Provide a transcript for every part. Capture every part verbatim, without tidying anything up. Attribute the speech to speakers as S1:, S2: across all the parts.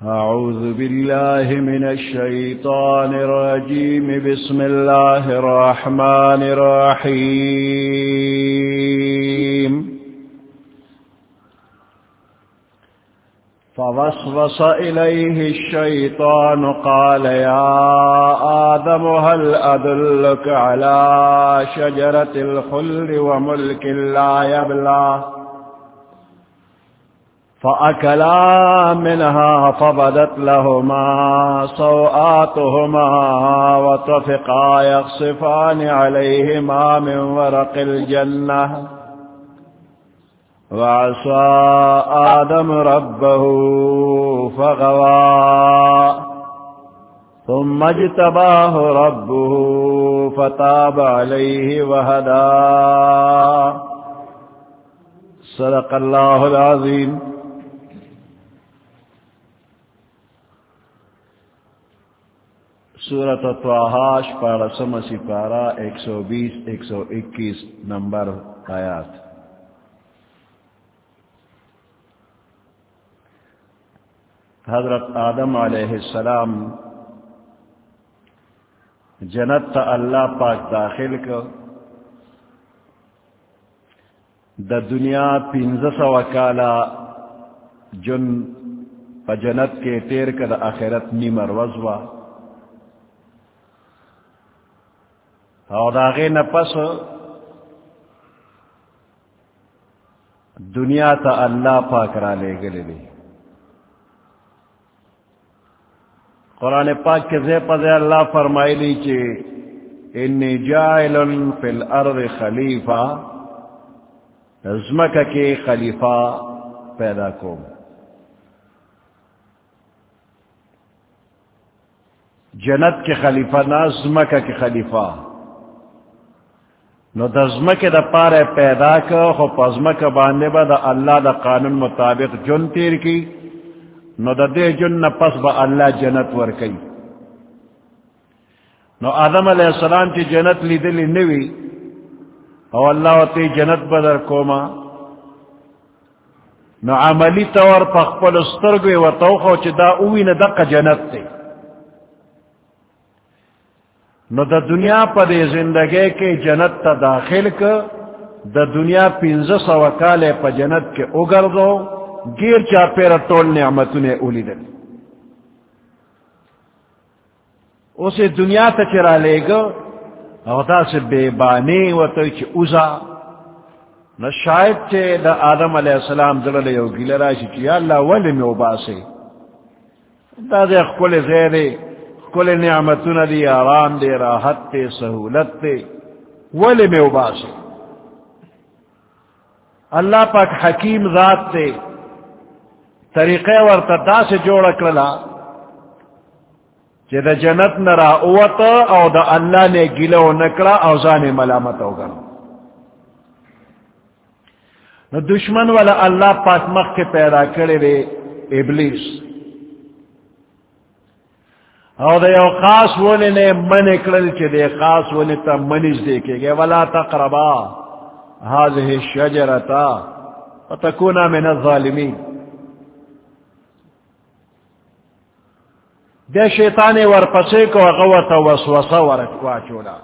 S1: أعوذ بالله من الشيطان الرجيم بسم الله الرحمن الرحيم فوسوس إليه الشيطان قال يا آدم هل أدلك على شجرة الخلد وملك لا يبلى فأكلا منها فبدت لهما سوآتهما وطفقا يخصفان عليهما من ورق الجنة وعصى آدم ربه فغوى ثم اجتباه ربه فتاب عليه وهدى صدق الله العظيم. سورۃ طٰہٰ پارہ سم سپارہ ایک سو بیس ایک سو اکیس نمبر آیات. حضرت آدم علیہ السلام جنت تا اللہ پاک داخل کو دا دنیا پنز سو کالا جن پا جنت کے تیر کا دا آخرت نیمر وزوا اور داغے نپس دنیا تا اللہ پاک را لے گلے لی. قرآن پاک کے زی پزے اللہ فرمائی لی کہ انی جائل فی الارض خلیفہ زمکہ کے خلیفہ پیدا کو. جنت کے خلیفہ نہ زمکہ کے خلیفہ نو دزمک دا پارے پیدا کو خو پزمک باندے با دا اللہ دا قانون مطابق جن تیر کی نو دا دے جن نپس با اللہ جنت ورکی. نو آدم علیہ السلام کی جنت لی دلی نوی او اللہ تی جنت بدر کوما نو عملی طور پخپل استرگوی و توخو چی دا اوی ندق جنت تی. نو دا دنیا پا دے زندگی کے جنت تا داخل کا دا دنیا پینز سو کالے پا جنت کے اگر دو گیر چا پیر طول نعمتوں نے اولی دل اسے دنیا تا چرا لے گا اغدا سے بے بانی و توی چی اوزا نو شاید چے دا آدم علیہ السلام دلال یو گیل راشی چی یا اللہ ولی میں اوباسے دا دے اخکول زیرے کل نعمتون دی آرام دے راحت تے سہولت تے ولی میں اباسے. اللہ پاک حکیم ذات تے طریقے ورطا سے جوڑ کرلا چی دا جنت نرا اوتا او دا اللہ نے گلو نکرا او زان ملامت ہوگا. نو دشمن والا اللہ پاک مخ کے پیدا کرے دے ابلیس او دا یو خاص ولی نے من اکرل چی دے خاص ولی تا منیز دیکھے گے ولا تقربا هذه الشجرتا فتکونا من الظالمین. دے شیطان ورپسے کو غوط وسوسہ ورکوا چولا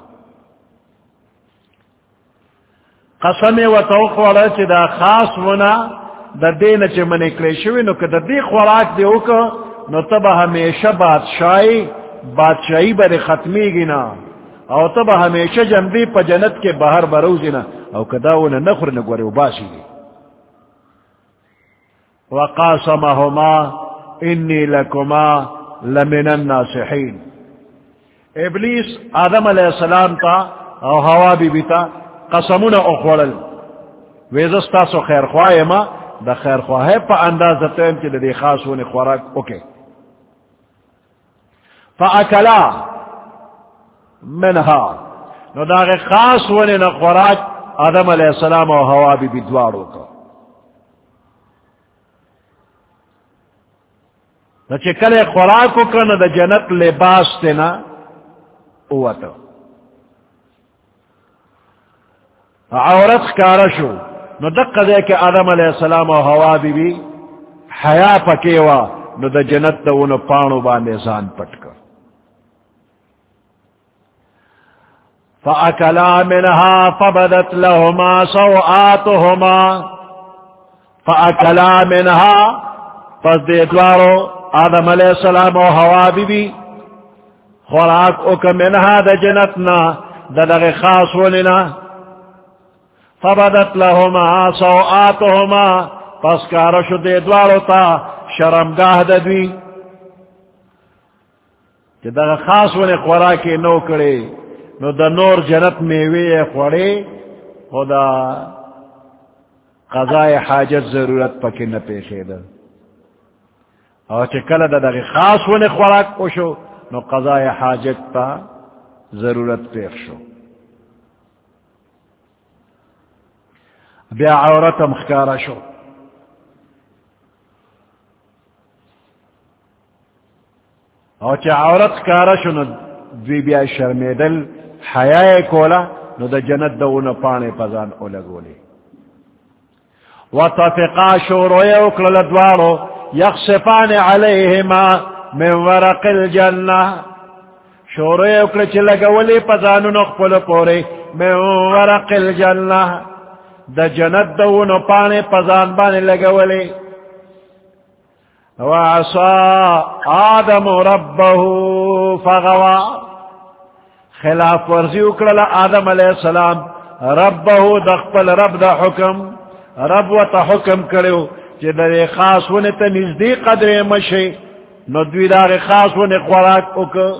S1: قسم و توقع چی دا خاص ونا دا دین چی من اکرل شوی نو که دا دی خوراک دیو که نو تب ہمیشہ بادشاہی بادشاہی بر ختمی گنا او تب ہمیشہ جنبی پا جنت کے باہر بروزنا او کداونا نخر نگوری وباسی گی. وقاسمہما انی لکما لمن الناصحین. ابلیس آدم علیہ السلام تا او ہوا بی بی تا قسمونا اخورل ویزستا سو خیر خواہ ما دا خیر خواہ پا انداز تیم چی دا دی خاص ہونی خوراک اوکے. فاکلا منها نو داغی خاص ونی نا خوراک آدم علیہ السلام و ہوا بی بی دوارو کا. نو چی کلے خوراکو کا نا دا جنت لباس تینا اوتا عورت کارشو نو دقا دے کہ آدم علیہ السلام و ہوا بی بی حیا پکیوا نو دا جنت دا انو پانو باندے زان پٹ کر فَأَكَلَا مِنْهَا فَبَدَتْ لَهُمَا سَوْآتُهُمَا فَأَكَلَا مِنْهَا پس دے دوارو آدم علیہ السلام و حوا بی بی خوراک اکا منها دا جنتنا دا دغ خاص ولنا فبدت لهما سوآتهما پس کارشو دے دوارو تا شرمگاہ دا دوی کہ دغ خاص ولن خوراکی نو کرے نو دا نور جنت میوے خوڑے خدا قضاء حاجت ضرورت پکی نپیخے دا اور چکل دا دا خاص ولن خوراک پوشو نو قضاء حاجت تا ضرورت پیخ شو بیا عورت مخکارا شو او چا عورت کارا شو نو دوی بیا شرمیدل حیاء کولا نو دا جنت دونو پانے پزان اولگولی وطفقا شوروی اکلل دوارو یخصفان علیہما من ورق الجنہ شوروی اکلل چلگولی پزانو نخپل پورے من ورق الجنہ دا جنت دونو پانے پزان بانے لگولی وعصا آدم ربه فغوا خلاف ورزی اکرل آدم علیہ السلام ربه دخپل رب دا حکم رب و تا حکم کرو چی در خاص ونی تا نزدی قدر مشی نو دوی دار خاص ونی خوراک اکر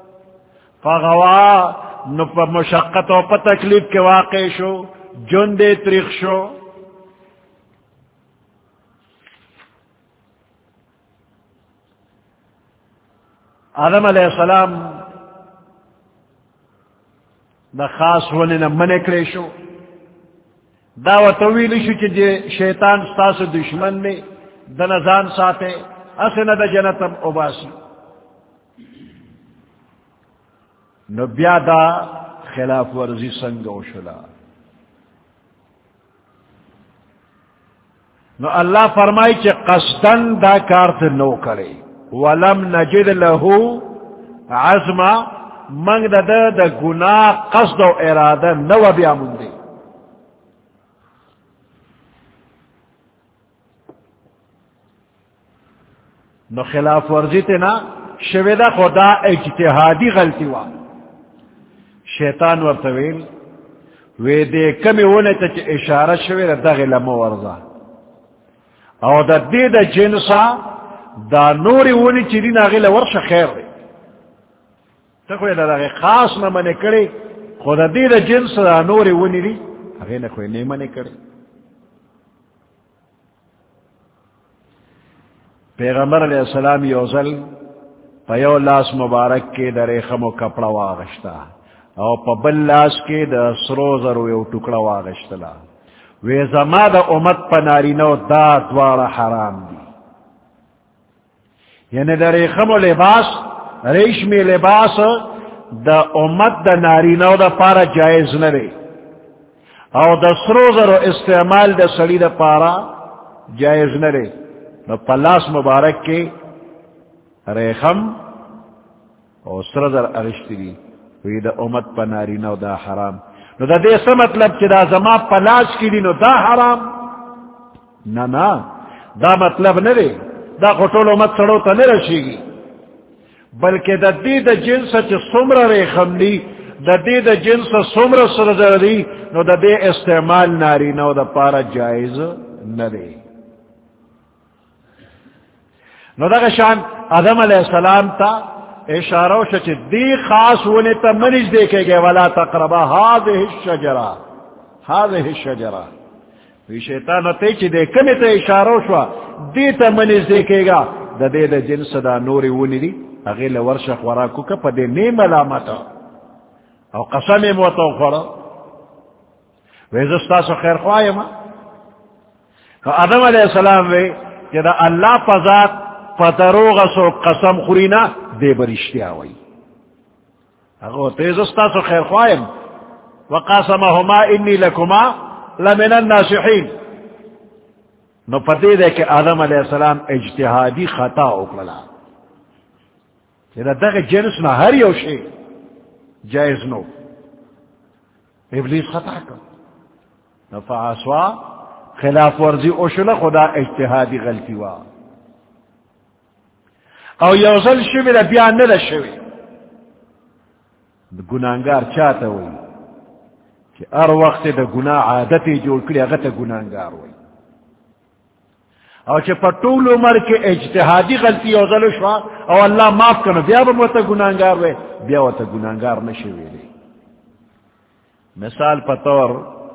S1: فغوا نو پا مشقت و پا تکلیف کے واقع شو جن دے تریخ شو آدم علیہ السلام دا خاص ونی نا منکرے شو دعوت طویل شو چی جے شیطان ستاس دشمن نے دا نزان ساتے اسنا دا جنتم عباسی نو بیا دا خلاف ورزی سنگو شلا نو اللہ فرمائی چی قصدن دا کارت نو کرے ولم نجد له عزما منگ دا دا دا گناہ قصد و ارادہ نو بیا مندے نو خلاف ورزی تینا شویدہ خدا اجتہادی غلطی وا شیطان ورطویل وی دے کمی ہونے تا چی اشارہ شویدہ دا غلمو ورزا او دا دی دا جنسا دا نوری ونی چی دی ناغی لورش خیر دی تکوی دا دا خاص نمانی کری خود دی دا جنس دا نوری ونی دی اگی نکوی نیمانی کری پیغمبر علیہ السلام یوزل پیو لاس مبارک کے دا ریخمو کپڑا واغشتا او پا بل لاس کے دا سروزر ویو ٹکڑا واغشتلا وی زما دا امت پا نارینو دا دوار حرام دی یعنی دا ریخمو لباس ریشمی لباس دا امت دا نارینو دا پارا جائز نرے او دا سروزر و استعمال دا سڑی دا پارا جائز نرے نو پلاس مبارک کے ریخم او سروزر اغشتی دی وی دا امت پا نارینو دا حرام نو دا دے سا مطلب چی دا زما پلاس کی دی نو دا حرام نا نا دا مطلب نرے دا خطول امت سڑو تا نرشی گی بلکہ دا دی دا جنس چی سمر ریخم دی دا دی دا جنس سمر سرزر دی نو دا دے استعمال ناری نو دا پارا جائز ندے نو دا شان آدم علیہ السلام تا اشارو شا چی دی خاص ونی تا منج دیکھے گئے ولا تقربا هذه الشجرہ هذه الشجرہ وی شیطان تے چی دے کمی تا اشارو شوا دی تا منج دیکھے گا دا دے دا جنس دا نوری ونی دی اغیل ورشق وراکو کا پا دے نیم علامتا او قسم موتا خورا ویزستا سو خیر خواہی ما آدم علیہ السلام وی کہ دا اللہ پا ذات پا دروغ سو قسم خورینا دے برشتی آوئی اگو تیزستا سو خیر خواہی وقاسمہما انی لکما لمن الناسحین نو پتے دے کہ آدم علیہ السلام اجتہادی خطا اکڑلا کہ دغه جنس نہ ہر یو شے جائز نو ابلیس خطا کر نو فعصوا خلاف ورزی اوشل خدا اجتہادی غلطی وا او یوزل شوی دا بیان ندا شوی گناہگار چاہتا ہوئی کہ ار وقت دا گناہ عادتی جوڑ کری اگر تا گناہگار ہوئی او چه پا طول عمر کے اجتہادی غلطی یوزل شوا او اللہ معاف کرنا بیا با موتا گناہگار ہوئی بیا وتا گناہگار نشوی لی مثال پا طور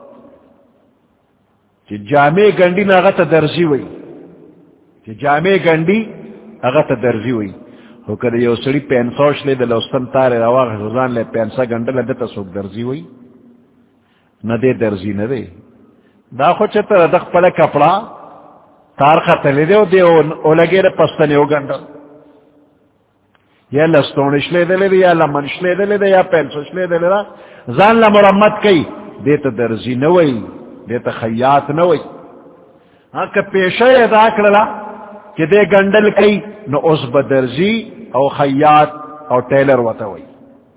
S1: چه جامع گنڈی نا اگر تا درزی ہوئی چه جامع گنڈی اگر تا درزی ہوئی ہو کر یو سڑی پینسوش لے دل استن تارے رواغ حضان لے پینسا گنڈل دتا سوک درزی ہوئی نہ دے درزی نہ دے دا خود چتا ردخ پڑا کپڑا تار خطلے دے دے او لگے دا پستنے او گنڈل یا لستونش لے دلے دے یا لمنش لے دلے دے یا پینسوش لے دلے دا زان لمرمت کئی دیتا درزی نوئی دیتا خیات نوئی ہاں کہ پیشہ ادا کرلا کہ دے گنڈل کئی نو اس بدرزی او خیات او ٹیلر وتا ہوئی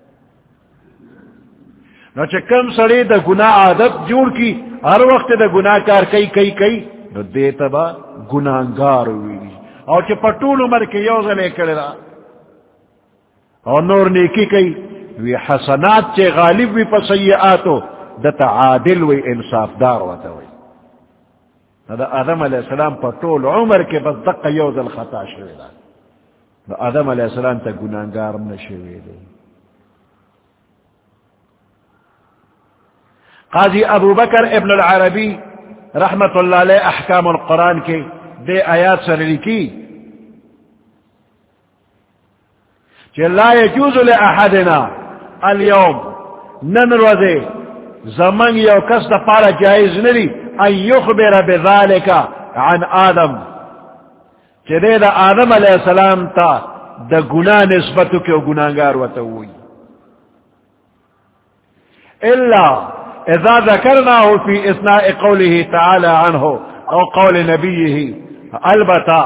S1: نو چکم سڑے دا گناہ عادت جوڑ کی ہر وقت دا گناہ کار کئی کئی کئی نو دیتا با گناہگار ہوئی اور چھ پٹول عمر کے یوزلے کرلا اور نور نیکی کئی وی حسنات چے غالب وی پا سیئاتو دتا عادل وی انصاف دار وتا ہوئی دا آدم علیہ السلام پر طول عمر کے بس دق یوزل خطا شوی دا دا آدم علیہ السلام تا گناہگار نشوی دا قاضی ابو بکر ابن العربی رحمت اللہ علیہ احکام القرآن کے دے آیات سر لکی کہ لا يجوز لأحدنا اليوم ننروزے زمن یو کس دا پارا جائز نری ان یخبر بذالک عن آدم چرے دا آدم علیہ السلام تا دا گناہ نسبتو کے گناہگار وتوئی الا اذا ذکرناه فی اثناء قوله تعالی عنہ او قول نبیه البتا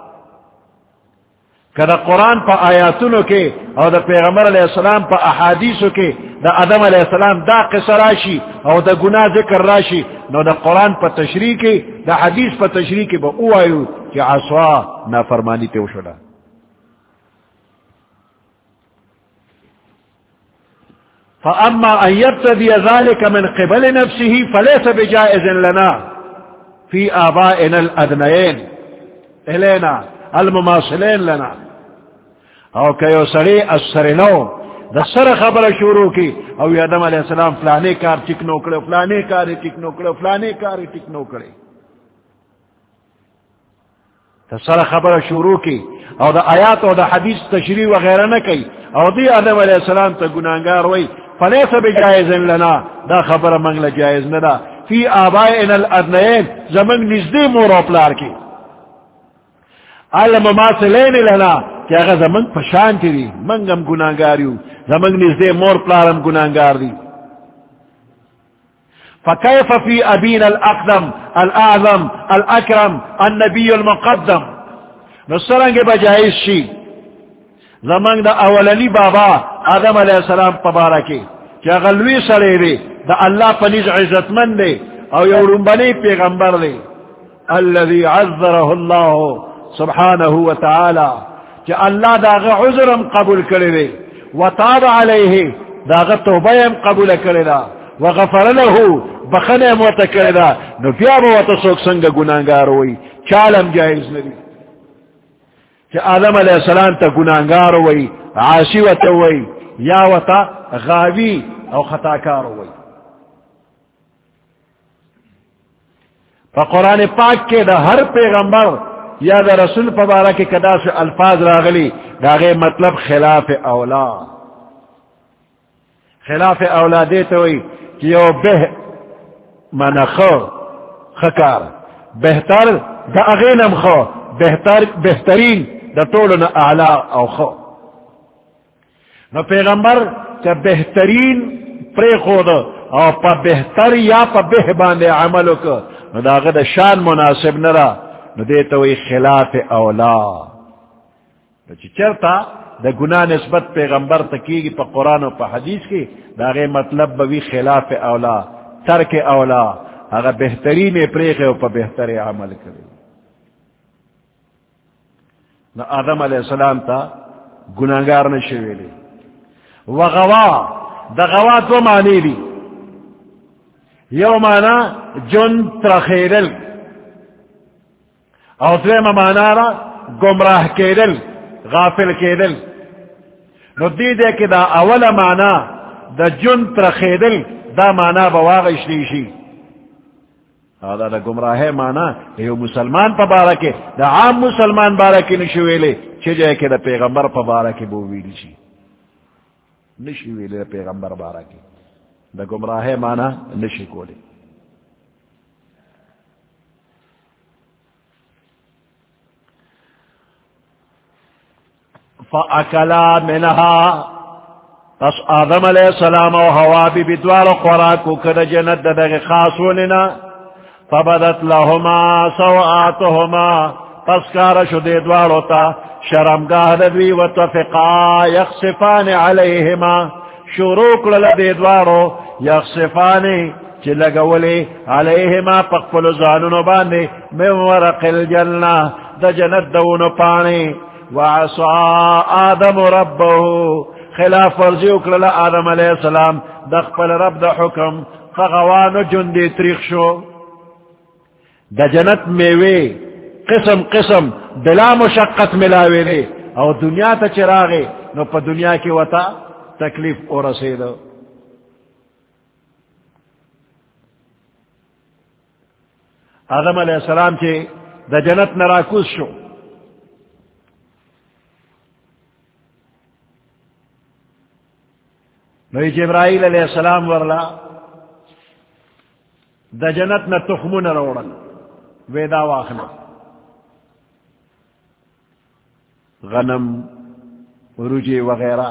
S1: کدا قرآن پا آیاتونو کے او دا پیغمبر علیہ السلام پا احادیثو کے دا آدم علیہ السلام دا قصہ راشی او دا گناہ ذکر راشی نو دا قرآن پا تشریح کے دا حدیث پا تشریح کے با او آئیو کہ عصوا نافرمانی تیو شدا فاما ان یبتدی ذالک من قبل نفسه فلیس بجائز لنا فی آبائنا الادنین الینا المماثلین لنا او کہو سڑے السرنو دا سر خبر شروع کی او آدم علیہ السلام فلانے کار ٹکنو کرے فلانے کار ٹکنو کرے فلانے کار ٹکنو کرے دا سر خبر شروع کی او دا آیات او دا حدیث تشریح وغیرہ نہ کی او دی آدم علیہ السلام تا گناہگار ہوئی فلیس بجائز لنا دا خبر منگل جائز ندا فی آبائنا الادنین زمن نزدی مور و پلار کی المماثلین لنا کہ اگر زمن پشانتی دی منگم گناہگاریو زمن نزدی مور پلارم گناہگار دی فکیف فی ابین الاقدم الاعظم الاکرم النبی المقدم نصرنگ بجائز شی زمان دا اولنی بابا آدم علیہ السلام پبارکی کیا غلوی سرے دے دا اللہ پنیز عزت من دے او یورنبنی پیغمبر دے الذي عذره اللہ سبحانہ وتعالی کہ اللہ داغ عذرم قبول کرے دے وتاب علیہ داغ توبیم قبول کرے دا وغفر له بخنم وتکرے دا نو پیابو وتسوک سنگ گناہگار ہوئی چالم جائز نبی کہ آدم علیہ السلام تا گناہگار ہوئی عاصی وتا ہوئی یا وتا غاوی او خطاکار ہوئی قرآن پاک کے دا ہر پیغمبر یا دا رسول پبارہ کے کدا سے الفاظ راغلی داغے مطلب خلاف اولا خلاف اولا دیتے ہوئی کہ یو بہ من خو خکار بہتر دا اغینم خو بہتر بہترین دا طولنا اعلا او خو نو پیغمبر چا بہترین پری خود او پا بہتر یا پا بہ باندے عملو کو نو دا غد شان مناسب نرا نو دیتا وی خلاف اولا. چی چرتا دا گناہ نسبت پیغمبر تکیگی پا قرآن و پا حدیث کی دا غی مطلب بوی خلاف اولا، ترک اولا، اگر بہترین پریخ و پا بہتر عمل کرے. نو آدم علیہ السلام تا گناہگار نشویلے. وغوا دا غوا دو معنی دی، یو معنی جن ترخیدل او دویم معنی را گمراہ کیدل، غافل کیدل. نو دی دے کہ دا اول معنی دا جن ترخیدل دا معنی بواغش دیشی، دا دا گمراہ معنی یو مسلمان پا بارکے دا عام مسلمان بارکی نشویلے چھ جائے کہ دا پیغمبر پا بارکی بوویلی شی نشویلے دا پیغمبر بارکی دا گمراہ معنی نشی کولے. فَأَكَلَا مِنْهَا پس آدم علیہ السلام و حوا بی بدوار خوراکو کد جنت دا خاصوننا فبدت لهما سوآتهما پس کارشو دے دوارتا شرمگاہ دوی وتفقا یخصفان علیہما شروع لل دے دوارو یخصفان چی لگولی علیہما پقفل زانونو باندے من ورق الجنہ دا جنت دونو پانے. وعصا آدم ربہو خلاف ورزی اکلل آدم علیہ السلام دخپل رب دا حکم فغوانو جندی تریخ شو. دا جنت میوے قسم قسم بلا مشقت ملاوے لے او دنیا تا چراغے نو پا دنیا کی وطا تکلیف او رسیدو. آدم علیہ السلام چے دا جنت نراکوز شو، نو جبرائیل علیہ السلام ورلا دا جنت نا تخمون روڑن ویدا واخنا غنم رجی وغیرہ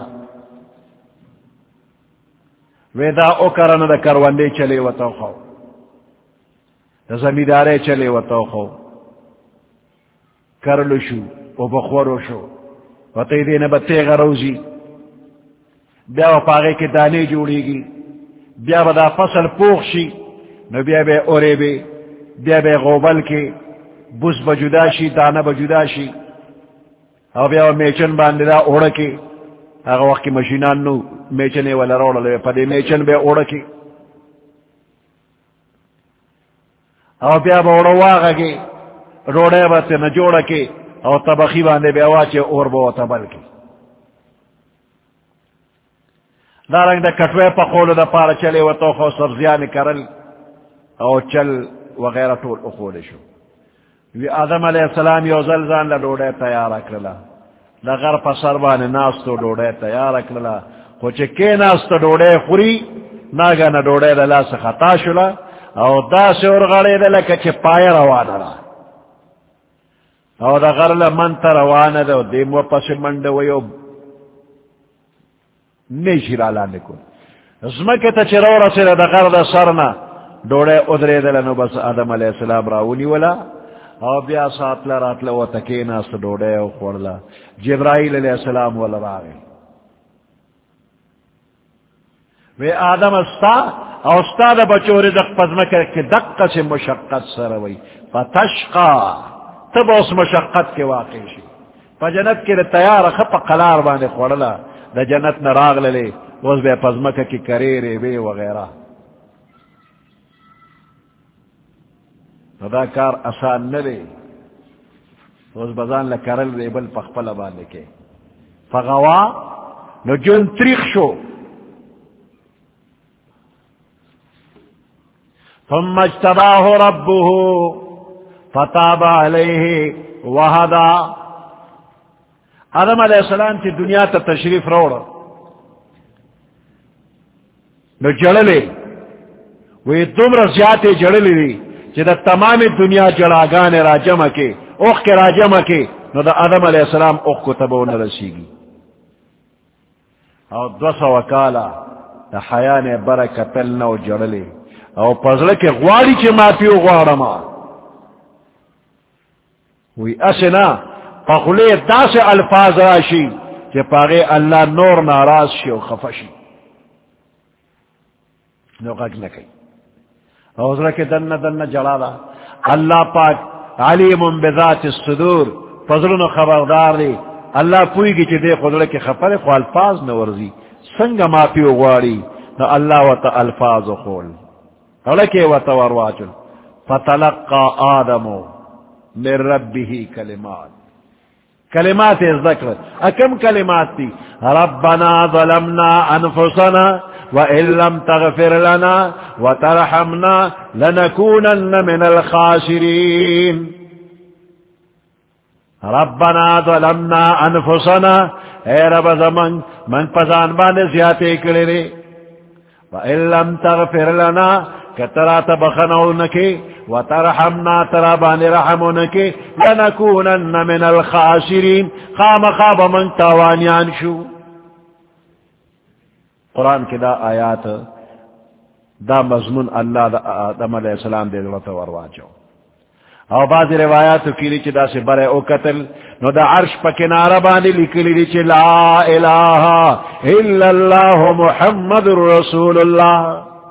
S1: ویدا او کرن دا کروندے چلے و توخو دا زمیدارے چلے و توخو کرلو شو او بخورو شو و تیدین بطیغ روزی بیا و پاگے کے دانے جوڑی گی، بیا با دا فصل پوخ شی نو بیا بے اورے بے بیا بے غوبل کے بس بجدا شی دانا بجدا شی او بیا و میچن باندے دا اوڑکے اگا وقت کی مشینان نو میچنے والا روڑا لے پدے میچن بے اوڑکے او بیا با اوڑا واغا کے روڑے باتے نجوڑا کے او طبخی باندے بے واچے اور با تبل کے دارنگ دا کٹوے پا قولو دا پارا چلے و توخو سبزیان کرل او چل وغیرہ طول اخول شو. وی آدم علیہ السلام یو زلزان لڈوڑے تیار اکرلا دا غر پا سربان ناستو ڈوڑے تیار اکرلا خوچے کے ناستو ڈوڑے خوری ناگا نا ڈوڑے للا سے خطا شلا او دا سے ارغڑے دلے کچے پائے روانا را او دا غر لمنتا روانا دا دیمو پس مندویو نیشی را لانے کو زمکتا چی رو رسی دا غرد سرنا دوڑے ادرے دلنو بس آدم علیہ السلام راونی ولا او بیا ساتلا راتلا و تکینا سا دوڑے او خوڑلا جبرائیل علیہ السلام والا راگے وی آدم استا او استا دا بچوری دق پزمکر کی دق سے مشقت سروی فتشقا تب اس مشقت کے واقع شی پا جنت کی تیار خب قلار بانے خوڑلا دا جنت نراغ للے وز بے پزمکہ کی کریرے بے وغیرہ. دا کار آسان نلے وز بزان لکرل رے بل پخپل باندے کے فغوا نو جن تریخ شو. ثم اجتباہ ربہ فتاب علیہ وہدا. آدم علیہ السلام کی دنیا تا تشریف روڑا نو جڑلے وی دم رضیات جڑلی دی چی دا تمام دنیا جڑاگان را جمع کے اوخ کے را جمع کے نو دا آدم علیہ السلام اوخ کو تبو نرسی گی او دو سو کالا دا حیان برکتل نو جڑلے او پزل کے غواری چی ما پیو غوارما وی اسنا پخلے دا سے الفاظ راشی کہ پاگے اللہ نور ناراض شی و خفشی نو غگ نکی اوزر کے دن دن جلالا اللہ پاک علیم بذات الصدور فضلن خبردار دی اللہ پوئی گی چی دے خدر کے خفر خو الفاظ نورزی سنگ ما پیو غواری نو اللہ و تا الفاظ خول اولکے و تورواچل فتلقى آدمو من ربه کلمات کلمات ذکر اکم کلمات تی ربنا ظلمنا انفسنا وَإِن لَّمْ تَغْفِرْ لَنَا وَتَرْحَمْنَا لَنَكُونَنَّ مِنَ الْخَاسِرِينَ رَبَّنَا ظَلَمْنَا أَنفُسَنَا اے رب زمان من پزان بانے زیادے کرے رے وَإِن لَّمْ تَغْفِرْ لَنَا کترا تبخنونکے وَتَرْحَمْنَا ترا بانے رحمونکے لَنَكُونَنَّ مِنَ الْخَاسِرِينَ خام خواب من تاوانیان شو قرآن کی دا آیات دا مضمون اللہ دا آدم علیہ السلام دے دلتا ورواجو او بعض روایات کی لیچے دا سے برے او قتل نو دا عرش پا کنارہ بانے لکلی لیچے لا الہ الا اللہ محمد رسول اللہ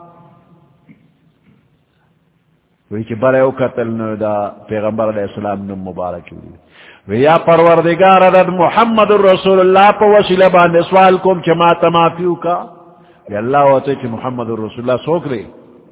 S1: ویچے برے او قتل نو دا پیغمبر علیہ السلام نو مبارک ہوئی ویا پروردگار رد محمد الرسول اللہ پا وسیلہ باندے سوال کم چھ ما تمافیو کا یا اللہ ہوتے چھ محمد الرسول اللہ سوک رے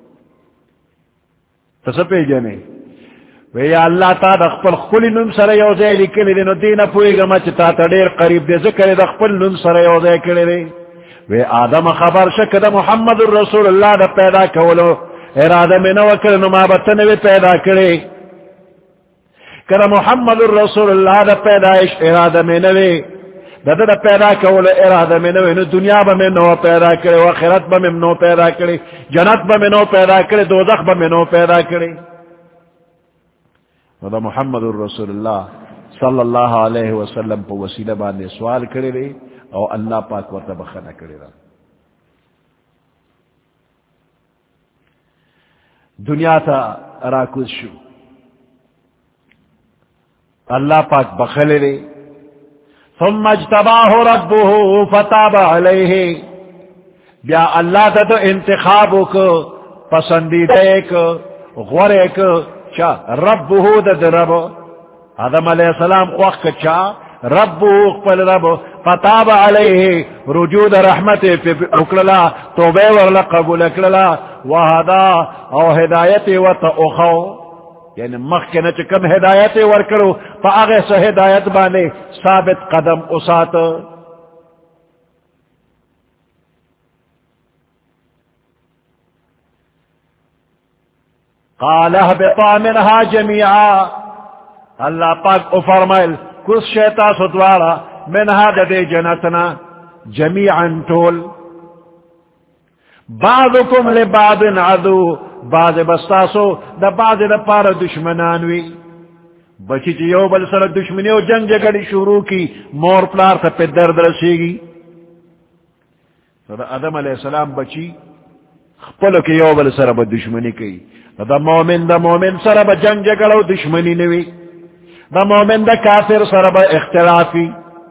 S1: تسپے جنے ویا اللہ تا دخپل خلی نم سر یوزے لکلی دے نو دینا پوئی گما چھ تا تا دیر قریب دے ذکر دخپل نم سر یوزے کلی دے وی آدم خبر شک دا محمد الرسول اللہ دا پیدا کولو ارادہ میں نو کرے نو مابتنوی پیدا کرے کہ محمد الرسول اللہ دا پیدائش ارادہ میں نوے دا دا پیدا کول ارادہ میں نوے نو دنیا با میں نو پیدا کرے وآخرت با میں نو پیدا کرے جنت با میں نو پیدا کرے دوزخ با میں نو پیدا کرے دا محمد الرسول اللہ صلی اللہ علیہ وسلم پا وسیلہ باندے سوال کرے رے او اللہ پاک ورطا بخنا کرے رہا دنیا تا راکوز شو اللہ پاک بخل رے ثم اجتباہ ربہ فتاب علیہ بیا اللہ تا تو انتخاب کو پسندیدہ کو غورے کو چا ربہ دا رب آدم علیہ السلام وقت چا ربہ اقبل رب فتاب علیہ رجود رحمت پی اکللا توبے ورلا قبول اکللا وحدا او ہدایت و تا اخو یعنی مخ کے نچ کم ہدایت ورکرو پا آگے سے ہدایت بانے ثابت قدم اسات قال اہبطا منہا جمیعا اللہ پاک افرمائل کس شیطا سدوارا منہا دے جنتنا جمیعا طول بعضکم لبعض عدو بعض بستاسو دا بعض دا پارا دشمنانوی بچی چی یو بل سر دشمنی و جنگ جگڑی شروع کی مور پلار تا پی درد رسی گی دا آدم علیہ السلام بچی خپلو کی یو بل سر با دشمنی کی دا مومن دا مومن سر با جنگ جگڑو دشمنی نوی دا مومن دا کافر سر با اختلافی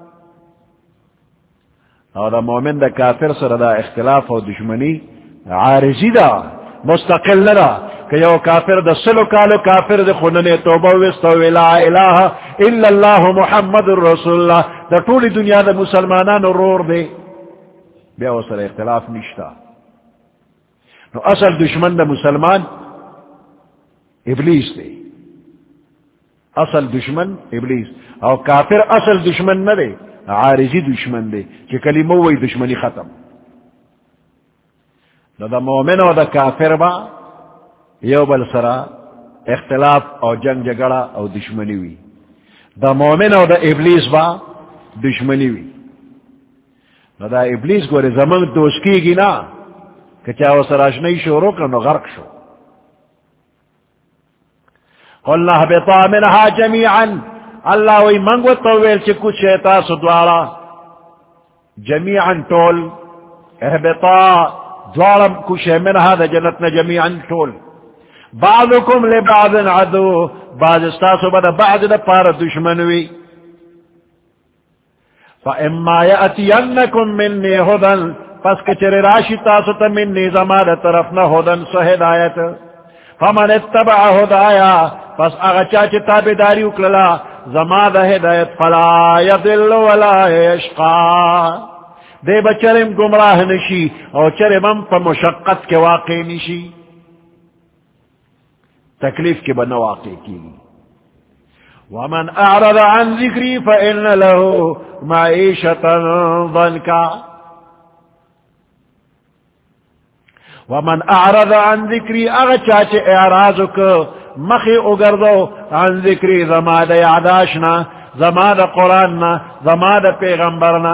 S1: اور دا مومن دا کافر سر دا اختلاف و دشمنی عارضی دا مستقل لرا کہ یو کافر دا سلو کالو کافر دا خوننے توبہ وستو لا الہ الا اللہ محمد الرسول اللہ دا طولی دنیا دا مسلمانان رور دے بیا وہ سر اختلاف نشتا نو اصل دشمن دا مسلمان ابلیس دے اصل دشمن ابلیس اور کافر اصل دشمن نہ دے عارضی دشمن دے کہ کلمہ وہی دشمنی ختم نو دا مومن او دا کافر با یو بل سرا اختلاف او جنگ جگڑا او دشمنی وی دا مومن او دا ابلیس با دشمنی وی نو دا ابلیس گوری زمان دوسکی گی نا کہ چاہو سراشنی شورو کنو غرق شو قلنا اہبطا منہا جمیعا اللہ وی منگو طویل چی کچھ شیطا سدوارا جمیعا طول اہبطا دوارم کشے منہا دا جنتنا جمیعا طول بعضکم لبعض عدو بعض استاسو بدا بعض دا پار دشمنوی فَإِمَّا يَأْتِيَنَّكُمْ مِنِّي هُدًى پس کچر راشی تاسو تا منی زمان طرفنا ہدن سو ہدایت فمن اتبع ہدایا پس اغا چاچی تابداری اکللا زمان دا ہدایت فلا یضل ولا یشقا دے بچرم گمراہ نشی اور چرمم پا مشقت کے واقع نشی تکلیف کے بنا واقع کی ومن اعرض عن ذکری فإن له معیشتا ضنکا ومن اعرض عن ذکری اغا چاچے اعراضک مخی اگردو عن ذکری زماد یعداشنا زماد قرآننا زماد پیغمبرنا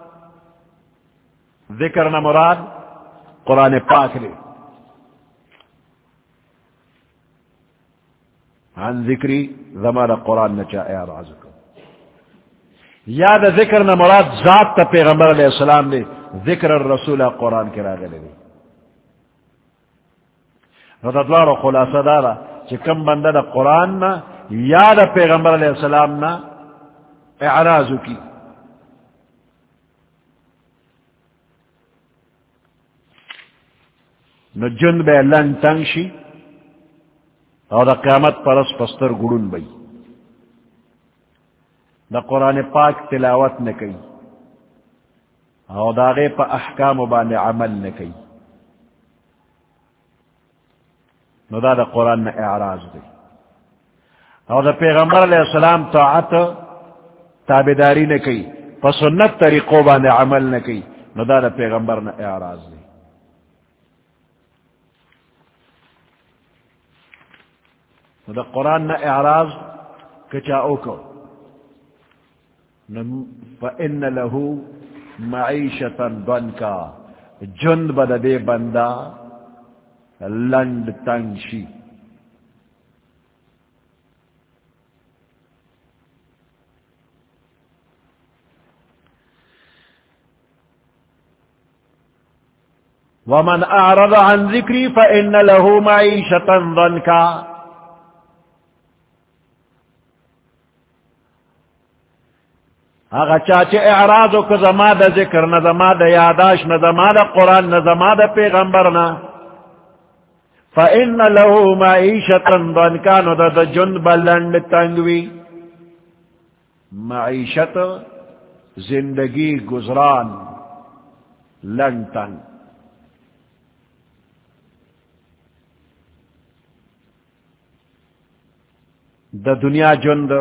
S1: ذکرنا مراد قرآن پاک لے عن ذکری زماد قرآن نچا اعراضک یاد ذکرنا مراد ذات تا پیغمبر علیہ السلام لے ذکر الرسول قرآن کے راگلے لے ردوار خلاصہ دارا چی کم بندہ دا قرآن نا یا دا پیغمبر علیہ السلام نا اعراضو کی نو جن بے لن تنگشی اور دا قیامت پرس پستر گڑن بئی دا قرآن پاک تلاوت نکی اور دا غیب پا احکام بان عمل نکی نو دا دا قرآن نا اعراض دی اور دا پیغمبر علیہ السلام طاعت تابداری نکی پا سنت طریقو بان عمل نکی نو دا دا پیغمبر نا اعراض دی نو دا قرآن نا اعراض کچا اوکو فإن له معیشتا ضنکا جند بدا دے بندہ لنڈ تنگشی ومن اعرض عن ذکری فإن له معیشتا ضنکا اگا چاچے اعراضو کو زما دا ذکر نہ زما دا یاداش نہ زما دا قرآن نہ زما دا پیغمبر نہ فإن له معیشتا ضنکا نو دا دا جن بلند تنگوی معیشت زندگی گزران لنگ تنگ دا دنیا جند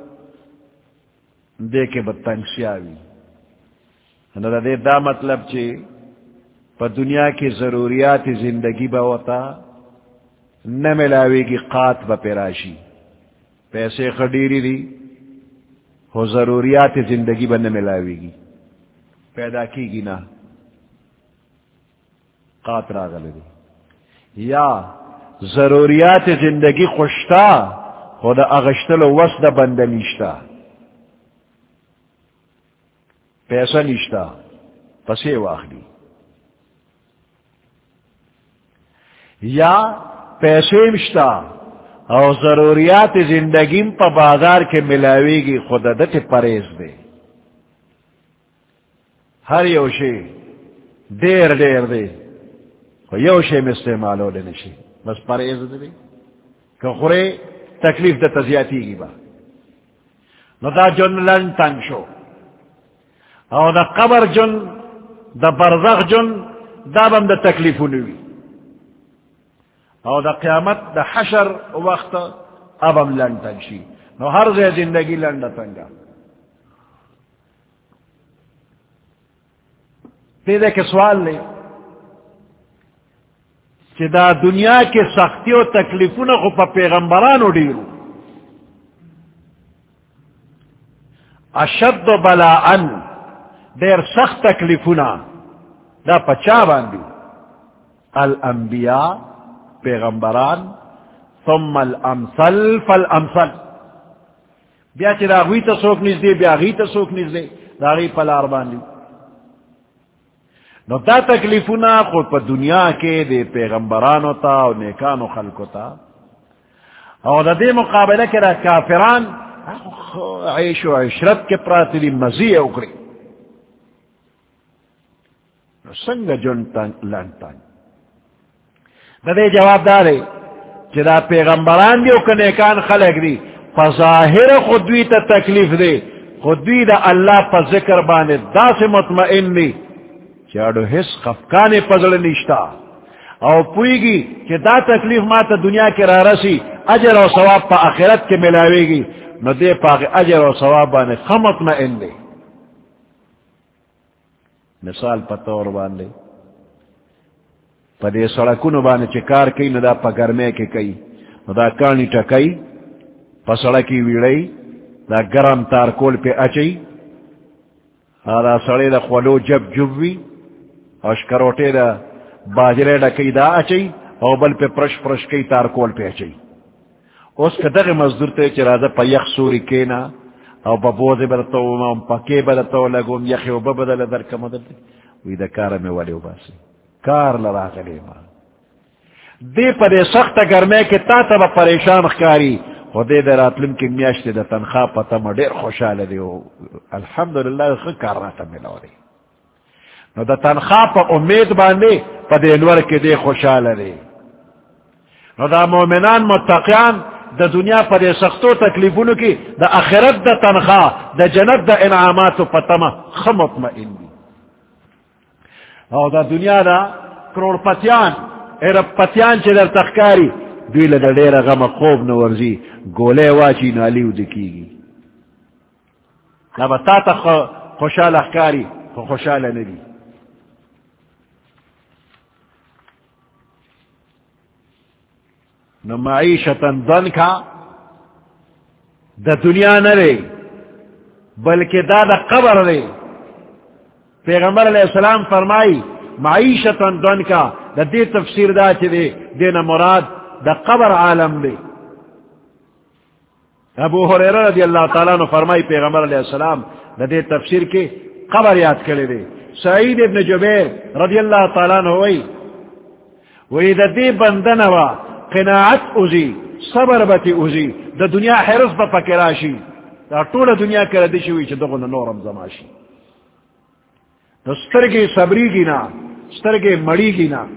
S1: دے کے بتنگ سیاوی دا دے دا مطلب چی پا دنیا کی ضروریات زندگی با ہوتا نہ ملاوی کی قات با پیراشی پیسے خڈیری دی ہو ضروریات زندگی با نہ ملاوی گی پیدا کی گی نا قات راغل دی یا ضروریات زندگی خوشتا خدا اغشتل و وسط بند نیشتا پیسہ نشتا پسے واخلی یا پیسے مشتا اور ضروریات زندگی پا بازار کے ملاوی گی خدا دت پریز دے ہر یوشے دیر دیر دے یوشے میں استعمال ہو لینے شے بس پریز دے کہ خورے تکلیف دا تزیاتی گی با نو دا جن لن تنگ شو او دا قبر جن دا برزخ جن دا بم دا تکلیفو نوی او دا قیامت دا حشر وقت ابم لن تنشی نو ہر زی زندگی لن تنگا تیدے کے سوال لے کہ دا دنیا کے سختی و تکلیفوں نہ خو پیغمبرانو ڈیرو اشد بلاءن دیر سخت تکلیفنا دا پچا باندی الانبیاء پیغمبران ثم الامثل فالامثل بیا چی دا غوی تا سوک نزدے بیا غی تا سوک نزدے دا غی پلار باندی نو دا تکلیفنا خود پا دنیا کے دے پیغمبرانو تا و نیکانو خلقو تا او دا دے مقابلہ کے دا کافران عیش و عشرت کے پراتی دی مزی اکڑی نو سنگ جن لن تنگ دا دے جواب دارے چی دا پیغمبران دیو که نیکان خلق دی پا ظاہر خودوی تا تکلیف دے خودوی دا اللہ پا ذکر بانے دا سے مطمئن دی چاڑو حس خفکانے پزل نشتا او پوئی گی کہ دا تکلیف ما تا دنیا کے را رسی اجر و ثواب پا آخرت کے ملاوے گی نو دے پاک اجر و ثواب بانے خمت میں ان دے مثال پا طور باندے پا دے سڑکونو بانے چکار کئی نو دا پا گرمے کے کئی نو دا کانی ٹکئی پا سڑکی ویڑئی دا گرم تارکول پہ اچئی دا سڑے دا خولو جب جبوی اشکروٹے دا باجرے دا کئی دا اچئی او بل پہ پرش پرش کئی تارکول پہ اچئی اس کا دغی مزدور تے چرازہ پا یخ سوری کینا او با بوزی بدتو ام پاکی بدتو لگوم یخی و ببدل در کمدل وی دا کارا میں والی و باسی کار لرا غلی ما دے پا دے سخت گرمے کے تا تا با پریشان خکاری و دے در اطلم کی میاشتی دا تنخواہ پتا ما دیر خوشحال دی الحمدللہ خود کار راتا ملاو دی نو دا تنخواہ پا امید باندے پا دینور کے دے خوشحال دی نو دا مومنان متقیان دا دنیا پا دے سختو تکلیفونو کی دا آخرت دا تنخواہ دا جنت دا انعاماتو پتما خمطمئن دی او دا دنیا دا کروڑ پتیان ایرب پتیان چی در تخکاری دوی لدر دیر غم خوب نورزی گولے واچی نالیو دکی گی نبا تا تا خوشحال اخکاری خوشحال ندی نو معیشتاً دن کا دا دنیا نرے بلکہ دا دا قبر رے پیغمبر علیہ السلام فرمائی معیشتاً دن کا دا دی تفسیر دا چی دے دینا مراد دا قبر عالم دے ابو حریرہ رضی اللہ تعالیٰ نے فرمائی پیغمبر علیہ السلام دا دی تفسیر کے قبر یاد کرے دے سعید ابن جبیر رضی اللہ تعالیٰ نے ہوئی وہی دا دی بندنوا قناعت اوزی صبر بتی اوزی دا دنیا حرص با پکراشی دا طول دنیا کردشی ہوئی چھ دغن نورم زماشی دا سترگی صبری گی نا سترگی مڑی گی نا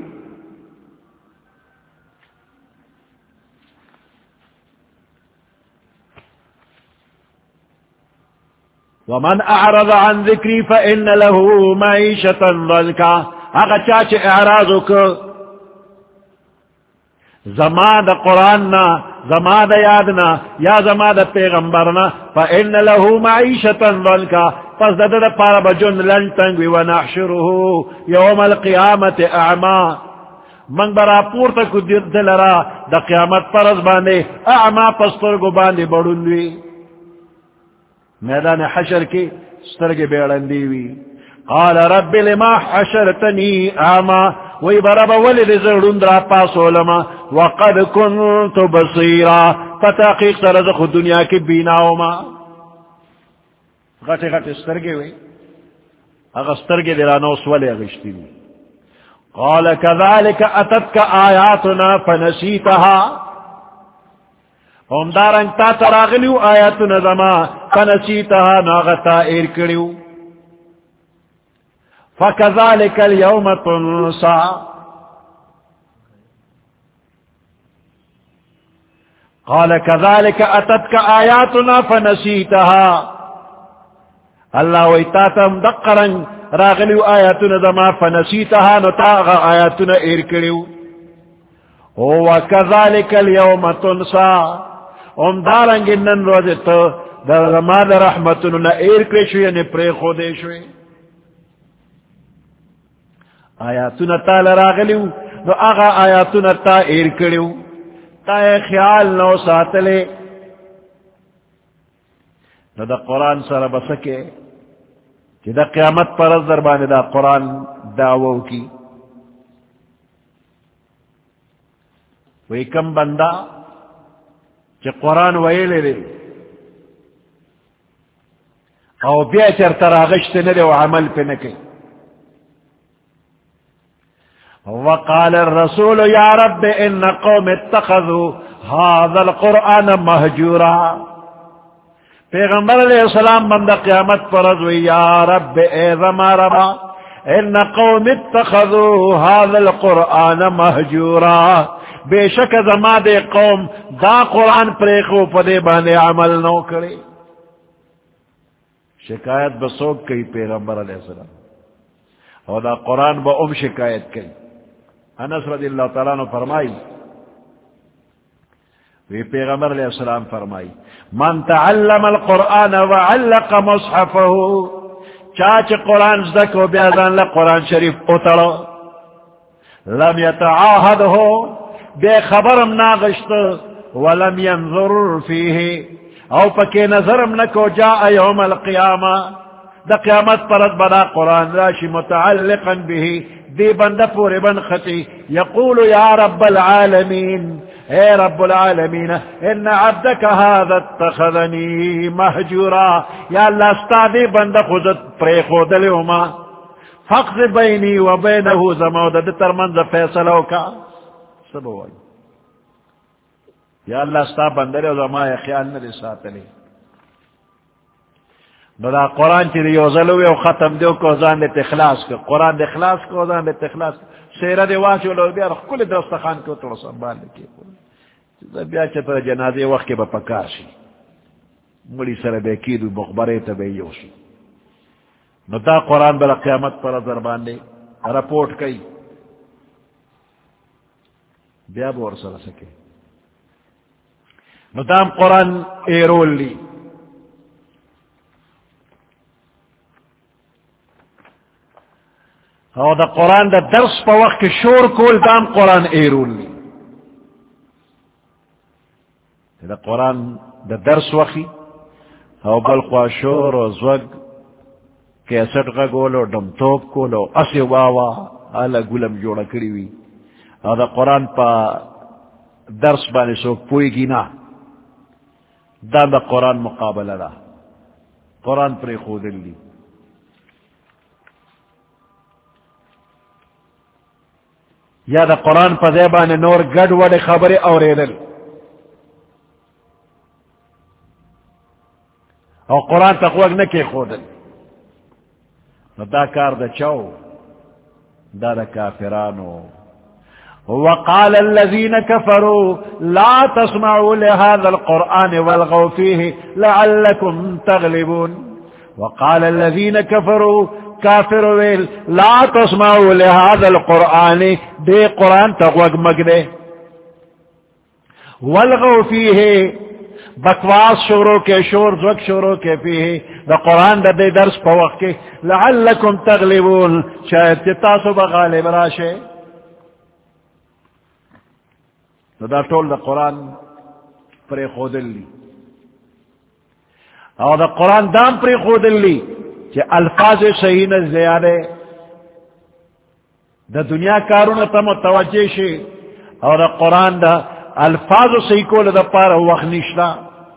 S1: ومن اعرض عن ذکری فإن له معیشتا ضنکا اگا چاچ اعراضو کو زما دا قرآن نا زما دا یادنا یا زما دا پیغمبرنا فإن له معیشتا ضنکا پس دا دا پارا بجن لن تنگوی ونحشره یوم القیامت اعما من برا پورتا کو دلرا دا قیامت پرز باندے اعما پسترگو باندے بڑھنوی میدان حشر کی سترگ بیڑندی وی قال رب لما حشرتنی اعما وی برابا ولد زرون درا پاسو لما وقد کنت بصیرا فتحقیق ترزخ دنیا کی بیناو ما غٹی غٹی سترگی وی اگا سترگی درانوس ولی اغشتی وی قال كذلك اتتك آیاتنا فنسیتها ہم دارنگ تا تراغلیو آیاتنا زما فنسیتها ناغتا ارکڑیو فكذلك اليوم تنسى قال كذلك أتتك آياتنا فنسيتها الله ويتاتم دقرا راغليو آياتنا دما فنسيتها نتاغ آياتنا إركليو وكذلك اليوم تنسى ام دارنگ انن روزت در رماد رحمتنا إركلي شوية نپري خودي شوية آیاتنا تا لراغلیو نو آغا آیاتنا تا ایر کریو تا خیال نو ساتلے نو دا قرآن سر بسکے چی دا قیامت پر از دربانی دا قرآن دعوو کی وی کم بندہ چی قرآن ویلے لے او بیا چر تراغشت ندے و عمل پہ نکے وقال الرسول یا رب ان قوم اتخذوا هذا القرآن مہجورا. پیغمبر علیہ السلام بندہ قیامت پر رضوی یا رب اے زما ربا ان قوم اتخذوا هذا القرآن مہجورا، بے شک زما دے قوم دا قرآن پریخو پدے بانے عمل نو کرے. شکایت بسوک کئی پیغمبر علیہ السلام اور دا قرآن با ام شکایت کئی. انس رضی اللہ تعالیٰ نے فرمائی وی پیغمبر علیہ السلام فرمائی من تعلم القرآن وعلق مصحفه، چاچ قرآن زدکو بیازان لقرآن شریف اتڑو لم یتعاہد ہو بے خبرم ناغشت ولم ينظر فیہ او پکے نظرم نکو جاء یوم القیامہ دا قیامت پرد بدا قرآن راشی متعلقا بھی دی بندہ پورے بن خطی یقول یا رب العالمین اے رب العالمین ان عبدک هذا اتخذنی مہجورا، یا اللہ استادی بندہ خودت پرے خودلیو ما فقض بینی و بینہو زمودد ترمنز فیصلو کا سب ہوئی. یا اللہ ستا بندر زمائے خیال نہ ساتلی بدا قرآن چی دیو ظلوی و ختم دیو کو زان دیت اخلاص کو قرآن دی اخلاص کو زان دیت اخلاص سیرہ دی واچو لو بیا رخ کل درستخان کو تو سنبال لکی بیا چطر جنازی وقت کے با پکار شی ملی سر بے کیدو مخبری تبی یوشی نو دا قرآن بلا قیامت پر ضربان دی رپورٹ کئی بیا بور سر سکے نو دام قرآن ایرول لی او دا قرآن دا درس پا وقت شور کول دام قرآن ایرول لی دا قرآن دا درس وقی او بلقوا شور و زوگ کیسٹ غگولو دم توپ کولو اسی واوا آلا گلم جوڑا کریوی او دا قرآن پا درس بانے سو پوئی گی نا دا دا قرآن مقابلہ دا قرآن پر خود لی یا دا قرآن پا زیبان نور گڑ وڑ خبر اور ایدل او قرآن تقویق نکی خودل دا کار دا چاو دا دا کافرانو. وقال الذين كفروا لا تسمعوا لهذا القرآن والغوا فيه لعلكم تغلبون. وقال الذين كفروا کافر ویل لا تسمعوا لهذا القرآن دے قرآن تقویق مگدے والغوا فيه بکواس شوروں کے شور زوک شوروں کے فيه دا قرآن دا دے درس پا وقت کے لعلكم تغلبون شاید تتاسو بغالب راشے. دا طول دا قرآن پر خودل لی او دا قرآن دام پر خودل لی کہ الفاظ صحیح نہ زیادہ دا دنیا کارون تا متوجہ شی اور دا قرآن دا الفاظ صحیح کول دا پارا وقت نشتا.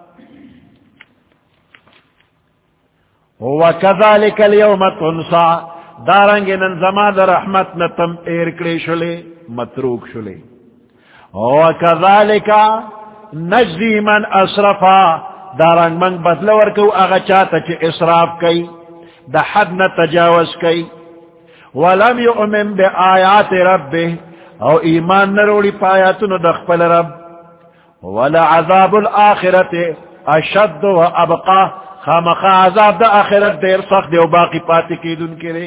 S1: وَكَذَلِكَ الْيَوْمَ تُنْسَى دارنگ ننزما دا رحمت نتم ایرکڑے شلے متروک شلے. وَكَذَلِكَ نَجْزِي مَنْ أَسْرَفَا دارنگ من بدلور کو اغا چاہتا چی اسراف کئی دا حد نہ تجاوز کئی. ولم یؤمن بآیات ربه او ایمان نروڑی پایاتن دخپل رب. ولعذاب الآخرت اشد و ابقا خامخا عذاب دا آخرت دیر سخت دے و باقی پاتی کی دن کرے.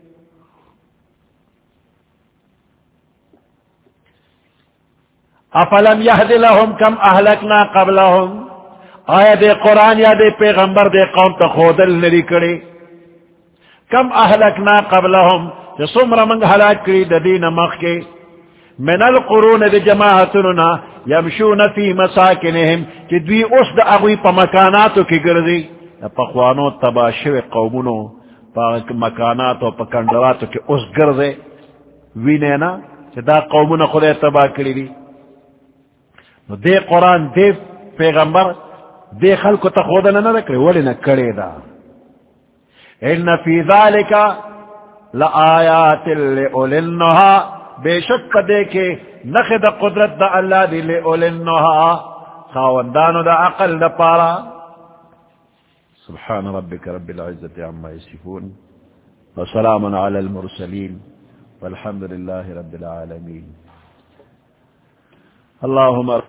S1: افلم یهد لهم کم اہلکنا قبلهم آیا دے قرآن یا دے پیغمبر دے قوم تا خودل نری کرے. کم اہلکنا قبلهم سمر منگ حلاک کری دا دین مخ کے من القرون دے جماعتننا یمشون فی مساکنہم کہ دوی اس دا اغوی پا مکاناتو کی گردی پا خوانو تباشو قومونو پا مکاناتو پا کندراتو کی اس گردے وینے کہ دا قومونو خودے تبا کری دی. دے قرآن دے پیغمبر دے خلق تا خودنا نہ رکھے ولی نہ کرے دا. ان فی ذالک لآیات لأولی النہا بے شک پدے کے نخ دا قدرت دا اللہ دی لے اولنہا خاوندانو دا عقل دا پارا. سبحان ربك رب العزة عما يصفون وسلام على المرسلين والحمد لله رب العالمين. اللهم